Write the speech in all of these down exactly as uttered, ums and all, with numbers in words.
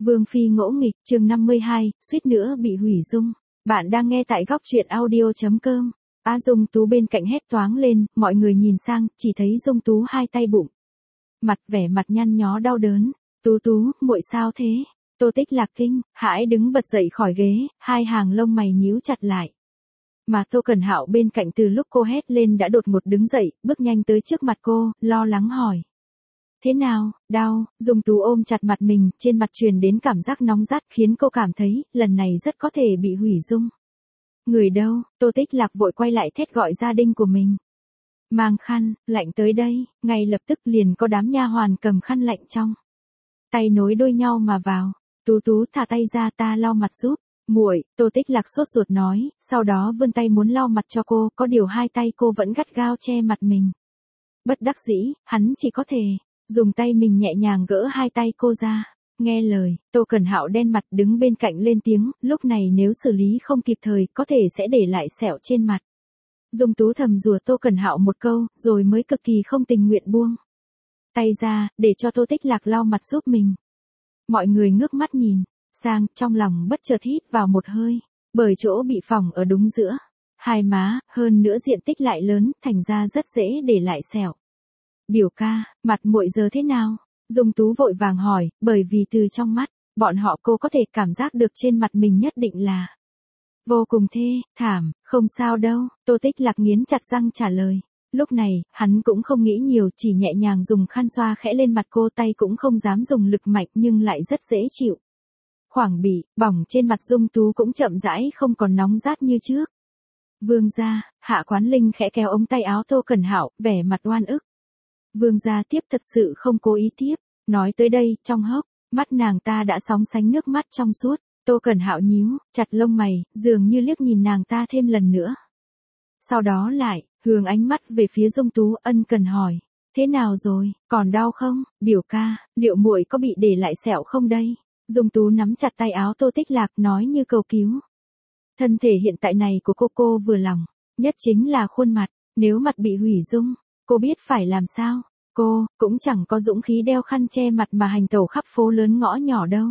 Vương phi ngỗ nghịch, chương năm mươi hai, suýt nữa bị hủy dung. Bạn đang nghe tại góc truyện audio chấm com. A Dung Tú bên cạnh hét toáng lên, mọi người nhìn sang, chỉ thấy Dung Tú hai tay bụng. Mặt vẻ mặt nhăn nhó đau đớn. Tú Tú, muội sao thế? Tô Tích Lạc kinh, hãi đứng bật dậy khỏi ghế, hai hàng lông mày nhíu chặt lại. Mà Tô Cẩn Hạo bên cạnh từ lúc cô hét lên đã đột ngột đứng dậy, bước nhanh tới trước mặt cô, lo lắng hỏi. Thế nào, đau? Dung Tú ôm chặt mặt mình, trên mặt truyền đến cảm giác nóng rát khiến cô cảm thấy, lần này rất có thể bị hủy dung. Người đâu? Tô Tích Lạc vội quay lại thét gọi gia đình của mình. Mang khăn, lạnh tới đây, ngay lập tức liền có đám nha hoàn cầm khăn lạnh trong tay nối đuôi nhau mà vào. Tú Tú thả tay ra, ta lau mặt giúp. Muội, Tô Tích Lạc sốt ruột nói, sau đó vươn tay muốn lau mặt cho cô, có điều hai tay cô vẫn gắt gao che mặt mình. Bất đắc dĩ, hắn chỉ có thể dùng tay mình nhẹ nhàng gỡ hai tay cô ra. Nghe lời, Tô Cẩn Hạo đen mặt đứng bên cạnh lên tiếng, lúc này nếu xử lý không kịp thời, có thể sẽ để lại sẹo trên mặt. Dung Tú thầm rủa Tô Cẩn Hạo một câu, rồi mới cực kỳ không tình nguyện buông tay ra, để cho Tô Tích Lạc lau mặt giúp mình. Mọi người ngước mắt nhìn sang, trong lòng bất chợt hít vào một hơi, bởi chỗ bị phỏng ở đúng giữa hai má, hơn nữa diện tích lại lớn, thành ra rất dễ để lại sẹo. Biểu ca, mặt muội giờ thế nào? Dung Tú vội vàng hỏi, bởi vì từ trong mắt bọn họ cô có thể cảm giác được trên mặt mình nhất định là vô cùng thê thảm. Không sao đâu, Tô Tích Lạc nghiến chặt răng trả lời. Lúc này, hắn cũng không nghĩ nhiều, chỉ nhẹ nhàng dùng khăn xoa khẽ lên mặt cô, tay cũng không dám dùng lực mạnh nhưng lại rất dễ chịu. Khoảng bị bỏng trên mặt Dung Tú cũng chậm rãi không còn nóng rát như trước. Vương gia, Hạ Quán Linh khẽ kéo ống tay áo Tô Cẩn Hạo, vẻ mặt oan ức. Vương gia tiếp thật sự không cố ý tiếp. Nói tới đây, trong hốc mắt nàng ta đã sóng sánh nước mắt trong suốt. Tô Cẩn Hạo nhíu chặt lông mày, dường như liếc nhìn nàng ta thêm lần nữa. Sau đó lại hướng ánh mắt về phía Dung Tú, ân cần hỏi, thế nào rồi, còn đau không? Biểu ca, liệu muội có bị để lại sẹo không đây? Dung Tú nắm chặt tay áo Tô Tích Lạc, nói như cầu cứu. Thân thể hiện tại này của cô cô vừa lòng nhất chính là khuôn mặt, nếu mặt bị hủy dung, cô biết phải làm sao? Cô cũng chẳng có dũng khí đeo khăn che mặt mà hành tẩu khắp phố lớn ngõ nhỏ đâu.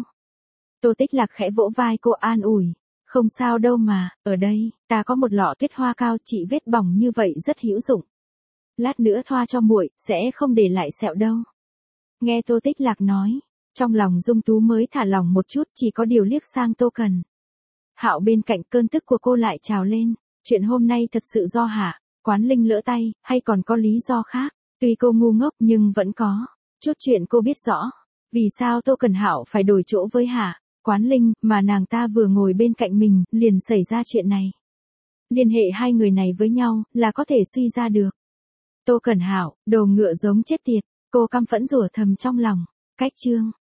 Tô Tích Lạc khẽ vỗ vai cô an ủi, không sao đâu mà, ở đây, ta có một lọ tuyết hoa cao, trị vết bỏng như vậy rất hữu dụng. Lát nữa thoa cho muội, sẽ không để lại sẹo đâu. Nghe Tô Tích Lạc nói, trong lòng Dung Tú mới thả lòng một chút, chỉ có điều liếc sang Tô Cần Hạo bên cạnh, cơn tức của cô lại trào lên. Chuyện hôm nay thật sự do Hạ Quán Linh lỡ tay, hay còn có lý do khác? Tuy cô ngu ngốc nhưng vẫn có chút chuyện cô biết rõ. Vì sao Tô Cẩn Hạo phải đổi chỗ với Hạ Quán Linh, mà nàng ta vừa ngồi bên cạnh mình, liền xảy ra chuyện này. Liên hệ hai người này với nhau, là có thể suy ra được. Tô Cẩn Hạo, đồ ngựa giống chết tiệt, cô căm phẫn rủa thầm trong lòng. Cách chương